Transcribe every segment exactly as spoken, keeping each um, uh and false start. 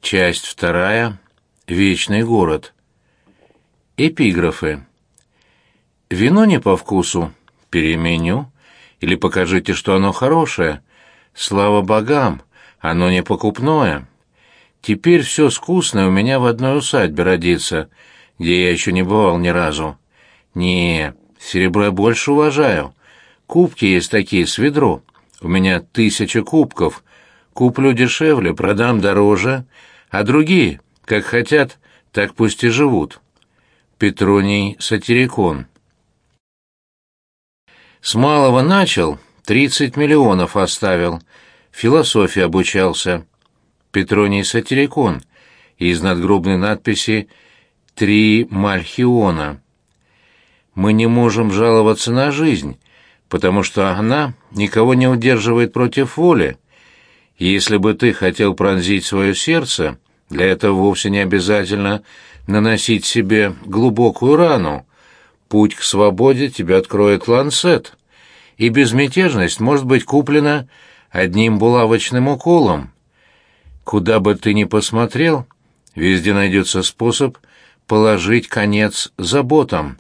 Часть вторая. Вечный город. Эпиграфы. Вино не по вкусу? Переменю. Или покажите, что оно хорошее? Слава богам, оно не покупное. Теперь все скучное у меня в одной усадьбе родится, где я еще не бывал ни разу. Не, серебро я больше уважаю. Кубки есть такие с ведро. У меня тысяча кубков. Куплю дешевле, продам дороже, а другие, как хотят, так пусть и живут. Петроний Сатирикон. С малого начал, тридцать миллионов оставил. Философии обучался. Петроний Сатирикон. Из надгробной надписи «Три Мальхиона». Мы не можем жаловаться на жизнь, потому что она никого не удерживает против воли. Если бы ты хотел пронзить свое сердце, для этого вовсе не обязательно наносить себе глубокую рану. Путь к свободе тебе откроет ланцет, и безмятежность может быть куплена одним булавочным уколом. Куда бы ты ни посмотрел, везде найдется способ положить конец заботам.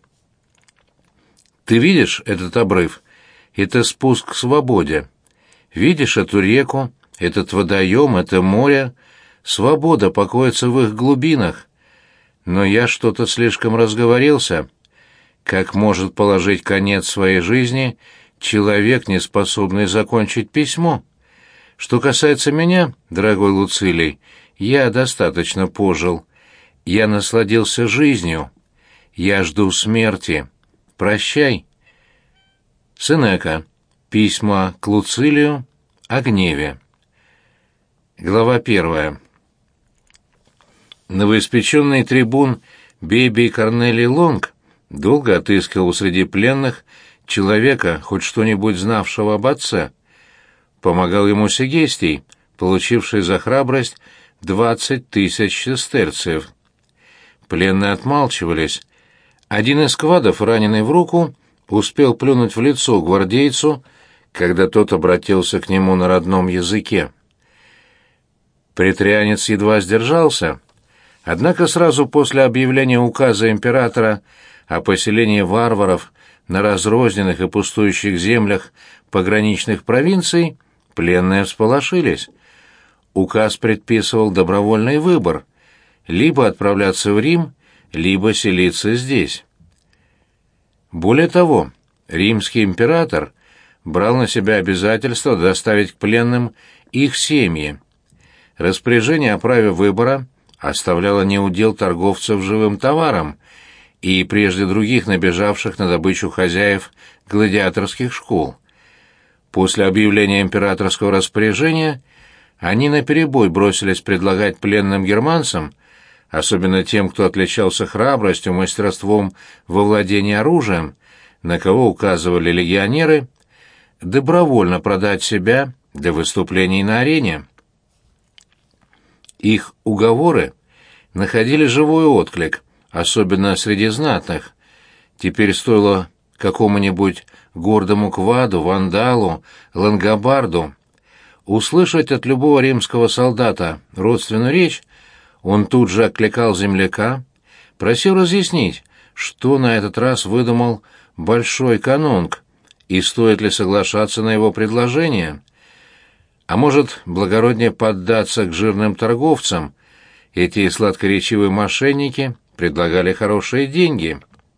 Ты видишь этот обрыв? Это спуск к свободе. Видишь эту реку, этот водоем, это море? Свобода покоится в их глубинах. Но я что-то слишком разговорился. Как может положить конец своей жизни человек, не способный закончить письмо? Что касается меня, дорогой Луцилий, я достаточно пожил. Я насладился жизнью. Я жду смерти. Прощай. Сенека. Письма к Луцилию о гневе. Глава первая. Новоиспеченный трибун Бебий Корнелий Лонг долго отыскивал среди пленных человека, хоть что-нибудь знавшего об отце. Помогал ему Сегестий, получивший за храбрость двадцать тысяч сестерцев. Пленные отмалчивались. Один из квадов, раненый в руку, успел плюнуть в лицо гвардейцу, когда тот обратился к нему на родном языке. Претарианец едва сдержался, однако сразу после объявления указа императора о поселении варваров на разрозненных и пустующих землях пограничных провинций пленные всполошились. Указ предписывал добровольный выбор — либо отправляться в Рим, либо селиться здесь. Более того, римский император брал на себя обязательство доставить к пленным их семьи. Распоряжение о праве выбора оставляло неудел торговцев живым товаром и прежде других набежавших на добычу хозяев гладиаторских школ. После объявления императорского распоряжения они наперебой бросились предлагать пленным германцам, особенно тем, кто отличался храбростью, мастерством во владении оружием, на кого указывали легионеры, добровольно продать себя для выступлений на арене. Их уговоры находили живой отклик, особенно среди знатных. Теперь стоило какому-нибудь гордому кваду, вандалу, лангобарду услышать от любого римского солдата родственную речь, он тут же окликал земляка, просил разъяснить, что на этот раз выдумал большой канунг, и стоит ли соглашаться на его предложение. А может, благороднее поддаться к жирным торговцам? Эти сладкоречивые мошенники предлагали хорошие деньги.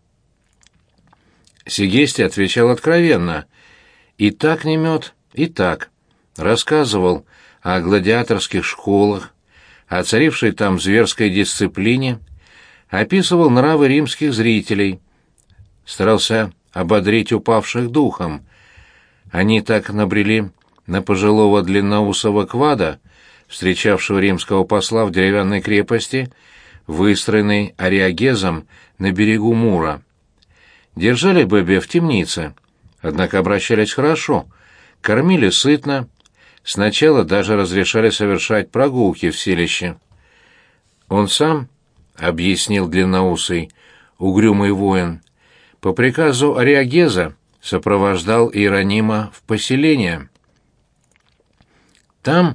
Сегестий отвечал откровенно. И так не мед, и так. Рассказывал о гладиаторских школах, о царившей там зверской дисциплине, описывал нравы римских зрителей, старался ободрить упавших духом. Они так набрели на пожилого длинноусого квада, встречавшего римского посла в деревянной крепости, выстроенной Ариагезом на берегу Мура. Держали Бебе в темнице, однако обращались хорошо, кормили сытно, сначала даже разрешали совершать прогулки в селище. Он сам, — объяснил длинноусый, угрюмый воин, — по приказу Ариагеза сопровождал Иеронима в поселение. Там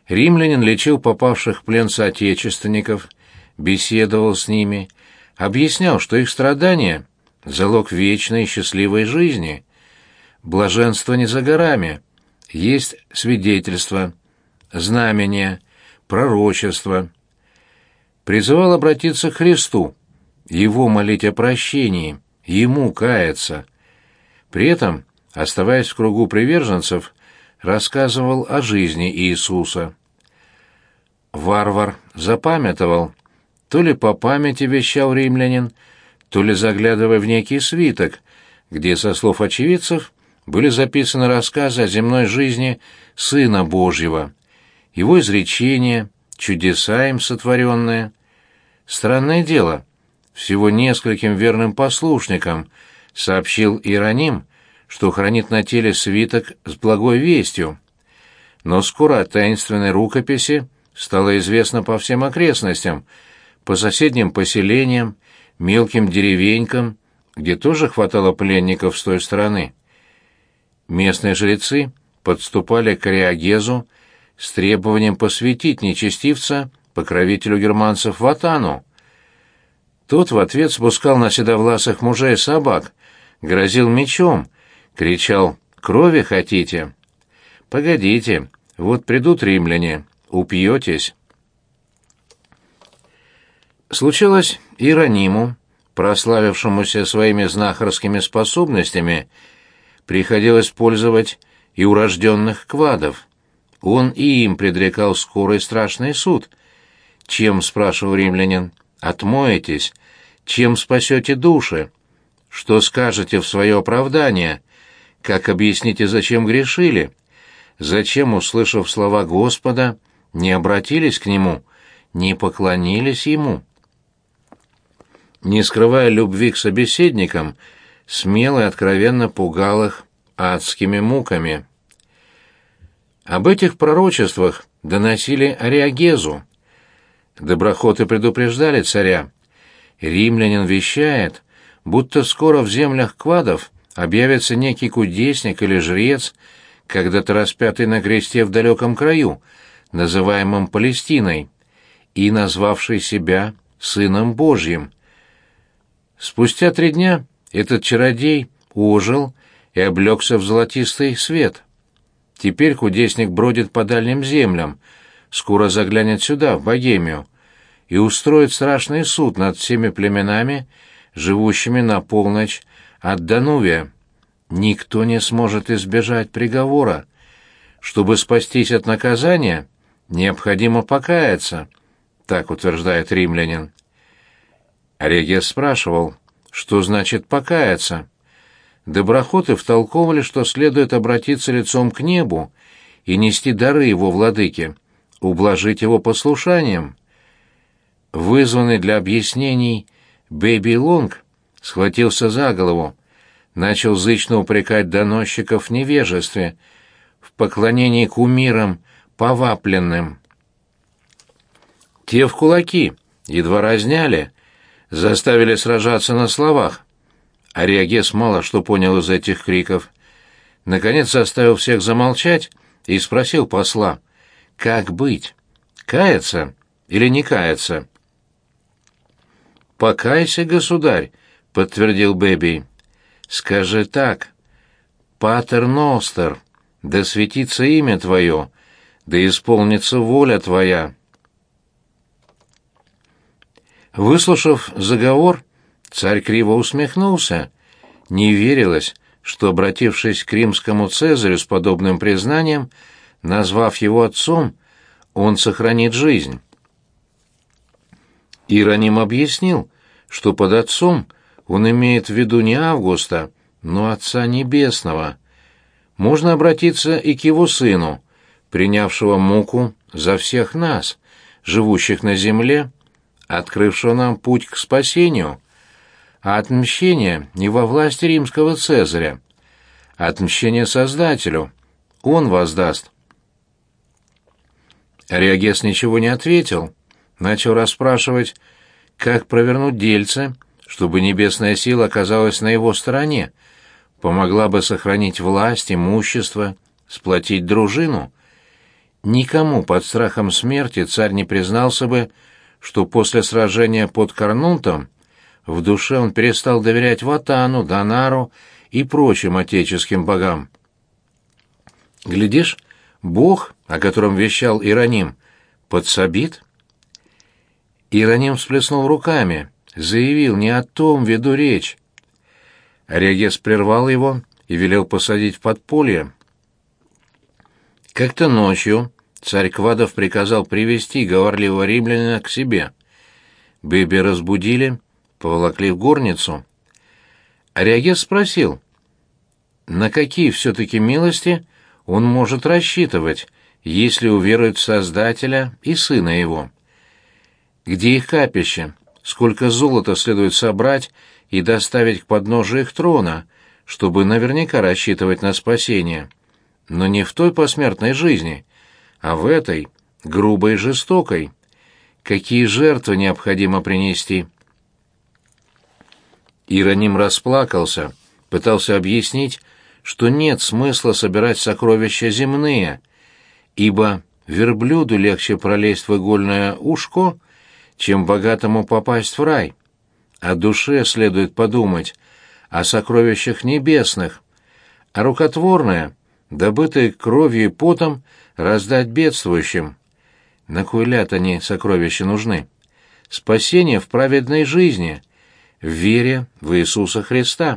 Римлянин лечил попавших в плен соотечественников, беседовал с ними, объяснял, что их страдания — залог вечной и счастливой жизни. Блаженство не за горами, есть свидетельство, знамения, пророчество. Призывал обратиться к Христу, Его молить о прощении, Ему каяться. При этом, оставаясь в кругу приверженцев, рассказывал о жизни Иисуса. Варвар запамятовал, то ли по памяти вещал римлянин, то ли заглядывая в некий свиток, где, со слов очевидцев, были записаны рассказы о земной жизни Сына Божьего, Его изречения, чудеса им сотворенные. Странное дело, всего нескольким верным послушникам сообщил Иероним, что хранит на теле свиток с благой вестью. Но скоро о таинственной рукописи стало известно по всем окрестностям, по соседним поселениям, мелким деревенькам, где тоже хватало пленников с той стороны. Местные жрецы подступали к Ариагезу с требованием посвятить нечестивца покровителю германцев Ватану. Тот в ответ спускал на седовласых мужей собак, грозил мечом, кричал: «Крови хотите? Погодите, вот придут римляне, упьетесь». Случалось Иерониму, прославившемуся своими знахарскими способностями, приходилось пользовать и урожденных квадов. Он и им предрекал скорый страшный суд. «Чем, — спрашивал римлянин, — отмоетесь? Чем спасете души? Что скажете в свое оправдание? Как объясните, зачем грешили? Зачем, услышав слова Господа, не обратились к Нему, не поклонились Ему?» Не скрывая любви к собеседникам, смело и откровенно пугал их адскими муками. Об этих пророчествах доносили Ариагезу. Доброхоты предупреждали царя. Римлянин вещает, будто скоро в землях квадов объявится некий кудесник или жрец, когда-то распятый на кресте в далеком краю, называемом Палестиной, и назвавший себя Сыном Божьим. Спустя три дня этот чародей ожил и облегся в золотистый свет. Теперь кудесник бродит по дальним землям, скоро заглянет сюда, в Богемию, и устроит страшный суд над всеми племенами, живущими на полночь от Данувия. Никто не сможет избежать приговора. Чтобы спастись от наказания, необходимо покаяться, так утверждает римлянин. Ариагез спрашивал, что значит покаяться. Доброхоты втолковывали, что следует обратиться лицом к небу и нести дары его владыке, ублажить его послушанием. Вызванный для объяснений Бэби Лонг схватился за голову, начал зычно упрекать доносчиков в невежестве, в поклонении кумирам, повапленным. Те в кулаки, едва разняли, заставили сражаться на словах. Ариагез мало что понял из этих криков. Наконец заставил всех замолчать и спросил посла, как быть, каяться или не каяться? «Покайся, государь», — подтвердил Бэби. «Скажи так: Патер Ностер, да светится имя Твое, да исполнится воля Твоя». Выслушав заговор, царь криво усмехнулся. Не верилось, что, обратившись к римскому цезарю с подобным признанием, назвав его отцом, он сохранит жизнь. Иероним объяснил, что под отцом он имеет в виду не Августа, но Отца Небесного. Можно обратиться и к его сыну, принявшего муку за всех нас, живущих на земле, открывшего нам путь к спасению. А отмщение не во власти римского цезаря, а отмщение Создателю. Он воздаст. Ариагез ничего не ответил, начал расспрашивать, как провернуть дельце, чтобы небесная сила оказалась на его стороне, помогла бы сохранить власть, имущество, сплотить дружину. Никому под страхом смерти царь не признался бы, что после сражения под Карнунтом в душе он перестал доверять Ватану, Донару и прочим отеческим богам. Глядишь, бог, о котором вещал Ироним, подсобит? Ироним всплеснул руками, заявил: не о том веду речь. Ариагес прервал его и велел посадить в подполье. Как-то ночью царь Квадов приказал привести говорливого римлянина к себе. Бебе разбудили, поволокли в горницу. Ариагес спросил, на какие все-таки милости он может рассчитывать, если уверует в Создателя и Сына Его. Где их капище? Сколько золота следует собрать и доставить к подножию их трона, чтобы наверняка рассчитывать на спасение? Но не в той посмертной жизни, а в этой, грубой и жестокой. Какие жертвы необходимо принести? Ироним расплакался, пытался объяснить, что нет смысла собирать сокровища земные, ибо верблюду легче пролезть в игольное ушко, чем богатому попасть в рай. О душе следует подумать, о сокровищах небесных, а рукотворное, добытое кровью и потом, раздать бедствующим. На кой ляд они, сокровища, нужны? Спасение в праведной жизни, в вере в Иисуса Христа.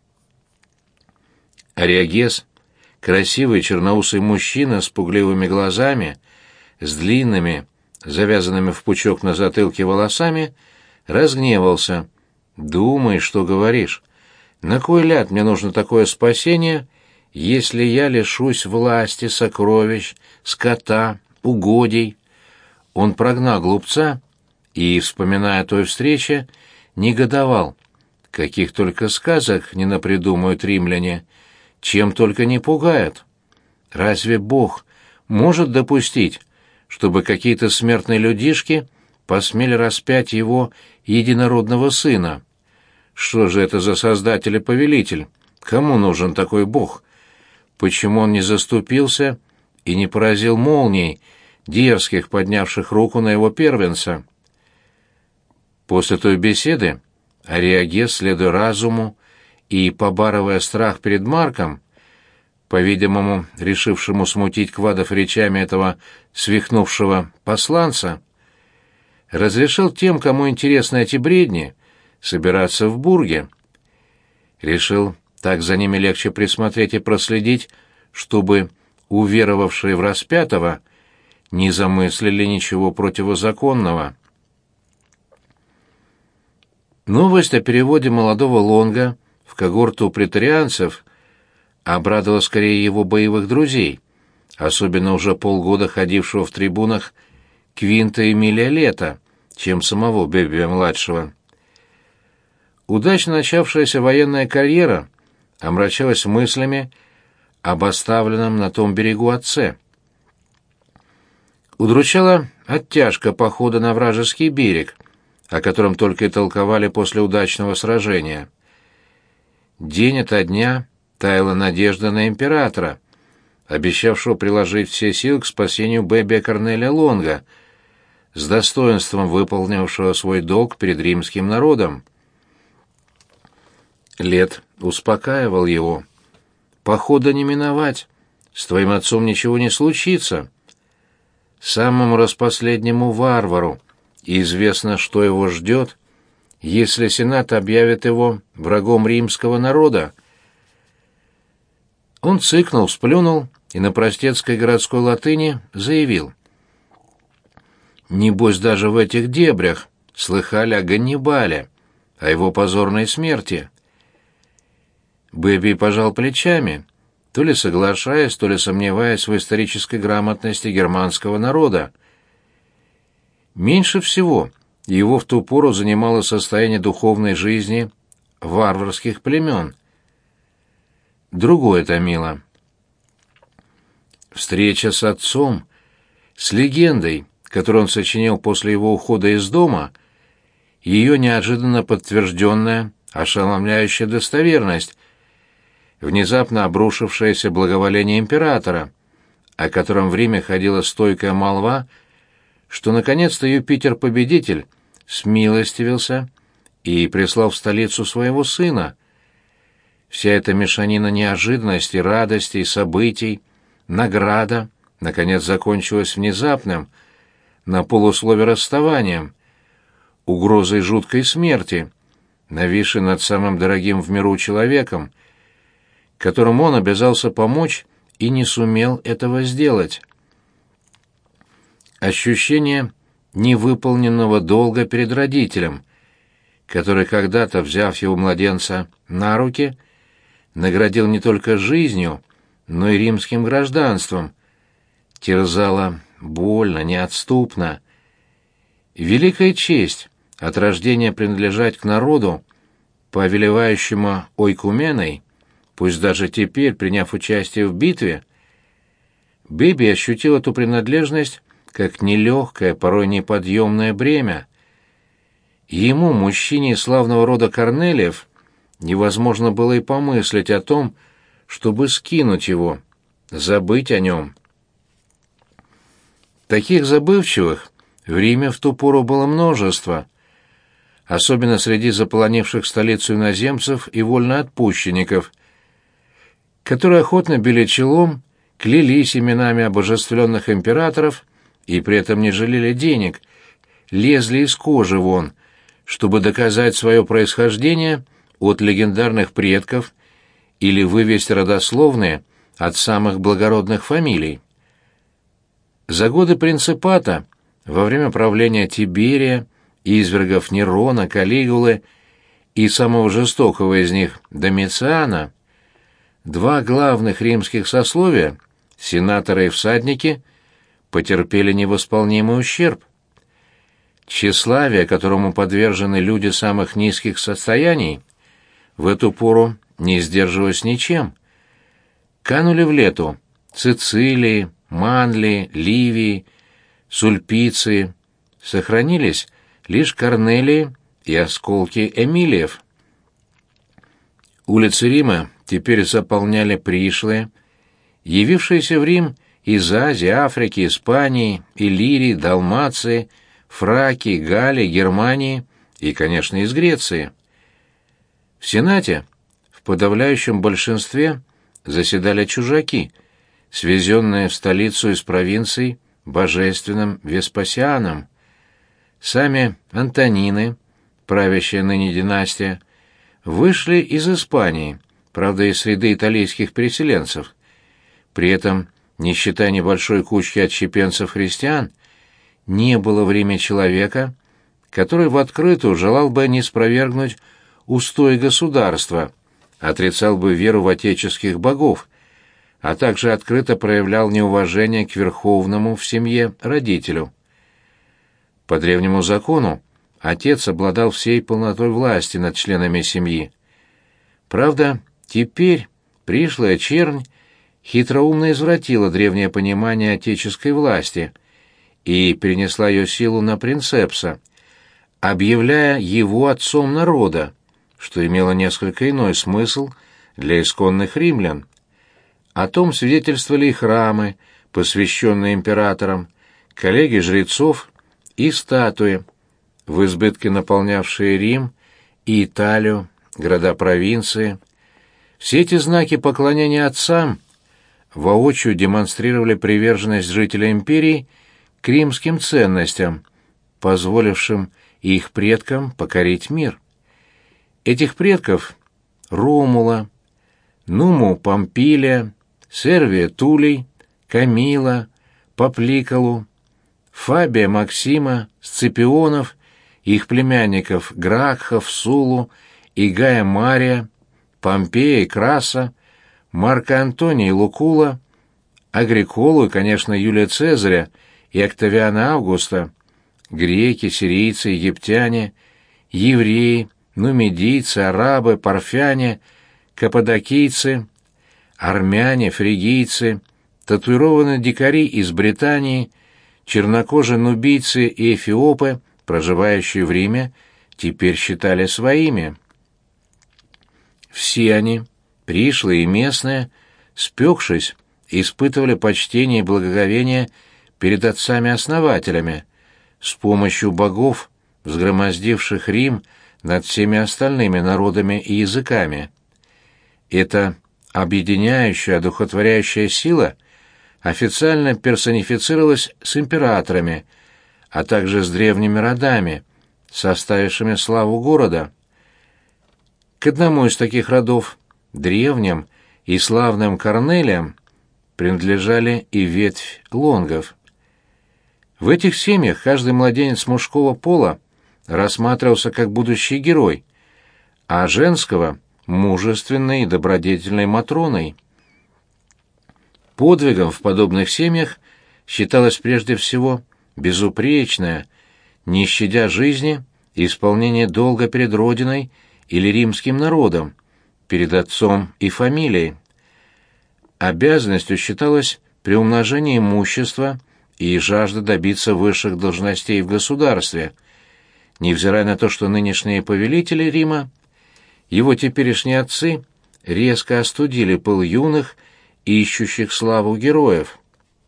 Ариагес, красивый черноусый мужчина с пугливыми глазами, с длинными, завязанными в пучок на затылке волосами, разгневался. «Думай, что говоришь. На кой ляд мне нужно такое спасение, если я лишусь власти, сокровищ, скота, угодий?» Он прогнал глупца и, вспоминая о той встрече, негодовал. Каких только сказок не напридумают римляне, чем только не пугают. Разве Бог может допустить, чтобы какие-то смертные людишки посмели распять его единородного сына? Что же это за создатель и повелитель? Кому нужен такой Бог? Почему он не заступился и не поразил молнией, дерзких, поднявших руку на его первенца? После той беседы Ариагес, следуя разуму и побарывая страх перед Марком, по-видимому, решившему смутить Квадов речами этого свихнувшего посланца, разрешил тем, кому интересны эти бредни, собираться в Бурге. Решил, так за ними легче присмотреть и проследить, чтобы уверовавшие в распятого не замыслили ничего противозаконного. Новость о переводе молодого Лонга в когорту претарианцев обрадовала скорее его боевых друзей, особенно уже полгода ходившего в трибунах Квинта Эмилия Лета, чем самого Бебия-младшего. Удачно начавшаяся военная карьера омрачалась мыслями об оставленном на том берегу отце. Удручала оттяжка похода на вражеский берег, о котором только и толковали после удачного сражения. День ото дня таяла надежда на императора, обещавшего приложить все силы к спасению Бебия Корнелия Лонга, с достоинством выполнившего свой долг перед римским народом. Лет успокаивал его. «Похода не миновать, с твоим отцом ничего не случится. Самому распоследнему варвару известно, что его ждет, если Сенат объявит его врагом римского народа». Он цыкнул, сплюнул и на простецкой городской латыни заявил: «Небось, даже в этих дебрях слыхали о Ганнибале, о его позорной смерти». Бебий пожал плечами, то ли соглашаясь, то ли сомневаясь в исторической грамотности германского народа. Меньше всего его в ту пору занимало состояние духовной жизни варварских племен. Другое томило. Встреча с отцом, с легендой, которую он сочинил после его ухода из дома, ее неожиданно подтвержденная, ошеломляющая достоверность, внезапно обрушившееся благоволение императора, о котором в Риме ходила стойкая молва, что наконец-то Юпитер-победитель смилостивился и прислал в столицу своего сына. Вся эта мешанина неожиданностей, радостей, событий, награда, наконец, закончилась внезапным, на полуслове расставанием, угрозой жуткой смерти, нависшей над самым дорогим в миру человеком, которому он обязался помочь и не сумел этого сделать. Ощущение невыполненного долга перед родителем, который когда-то, взяв его младенца на руки, наградил не только жизнью, но и римским гражданством, терзало больно, неотступно. Великая честь от рождения принадлежать к народу, повелевающему ойкуменой, пусть даже теперь, приняв участие в битве, Биби ощутил эту принадлежность как нелегкое, порой неподъемное бремя. Ему, мужчине славного рода Корнелиев, невозможно было и помыслить о том, чтобы скинуть его, забыть о нем. Таких забывчивых в Риме в ту пору было множество, особенно среди заполонивших столицу иноземцев и вольноотпущенников, которые охотно били челом, клялись именами обожествленных императоров и при этом не жалели денег, лезли из кожи вон, чтобы доказать свое происхождение от легендарных предков или вывести родословные от самых благородных фамилий. За годы принципата, во время правления Тиберия, извергов Нерона, Калигулы и самого жестокого из них Домициана, два главных римских сословия, сенаторы и всадники, потерпели невосполнимый ущерб. Тщеславие, которому подвержены люди самых низких состояний, в эту пору не сдерживалось ничем. Канули в лету Цицилии, Манлии, Ливии, Сульпиции, сохранились лишь Корнелии и осколки Эмилиев. Улицы Рима теперь заполняли пришлые, явившиеся в Рим из Азии, Африки, Испании, Иллирии, Далмации, Фракии, Галлии, Германии и, конечно, из Греции. В Сенате в подавляющем большинстве заседали чужаки, свезенные в столицу из провинций божественным Веспасианом. Сами Антонины, правящая ныне династия, вышли из Испании, правда, из среды итальянских переселенцев. При этом, не считая небольшой кучки отщепенцев-христиан, не было в Риме человека, который в открытую желал бы не спровергнуть устои государства, отрицал бы веру в отеческих богов, а также открыто проявлял неуважение к верховному в семье родителю. По древнему закону отец обладал всей полнотой власти над членами семьи. Правда, теперь пришлая чернь хитроумно извратила древнее понимание отеческой власти и перенесла ее силу на принцепса, объявляя его отцом народа, что имело несколько иной смысл для исконных римлян. О том свидетельствовали и храмы, посвященные императорам, коллеги жрецов и статуи, в избытке наполнявшие Рим и Италию, города-провинции. Все эти знаки поклонения отцам воочию демонстрировали приверженность жителей империи к римским ценностям, позволившим их предкам покорить мир. Этих предков — Ромула, Нуму Помпилия, Сервия Тулей, Камила, Папликолу, Фабия Максима, Сципионов, их племянников Гракхов, Сулу и Гая Мария, Помпея и Краса, Марка Антония и Лукула, Агриколу и, конечно, Юлия Цезаря и Октавиана Августа, греки, сирийцы, египтяне, евреи, нумидийцы, арабы, парфяне, каппадокийцы, армяне, фригийцы, татуированные дикари из Британии, чернокожие нубийцы и эфиопы, проживающие в Риме, теперь считали своими. Все они, пришлые и местные, спекшись испытывали почтение и благоговение перед отцами-основателями, с помощью богов, взгромоздивших Рим над всеми остальными народами и языками. Эта объединяющая, одухотворяющая сила официально персонифицировалась с императорами, а также с древними родами, составившими славу города. К одному из таких родов, древним и славным Корнелиям, принадлежали и ветвь Лонгов. В этих семьях каждый младенец мужского пола рассматривался как будущий герой, а женского — мужественной и добродетельной Матроной. Подвигом в подобных семьях считалось прежде всего безупречное, не щадя жизни, исполнение долга перед Родиной или римским народом, перед отцом и фамилией. Обязанностью считалось приумножение имущества и жажда добиться высших должностей в государстве, невзирая на то, что нынешние повелители Рима, его теперешние отцы, резко остудили пыл юных, ищущих славу героев.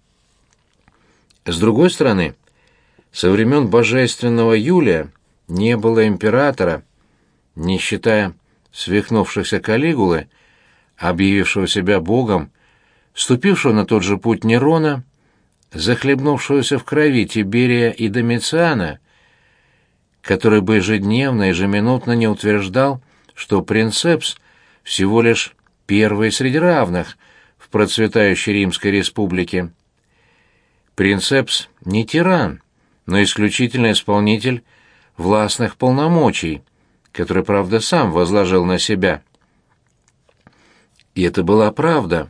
С другой стороны, со времен божественного Юлия не было императора, не считая свихнувшихся Калигулы, объявившего себя богом, ступившего на тот же путь Нерона, захлебнувшегося в крови Тиберия и Домициана, который бы ежедневно, ежеминутно не утверждал, что принцепс всего лишь первый среди равных в процветающей Римской республике. Принцепс не тиран, но исключительно исполнитель властных полномочий, который, правда, сам возложил на себя. И это была правда.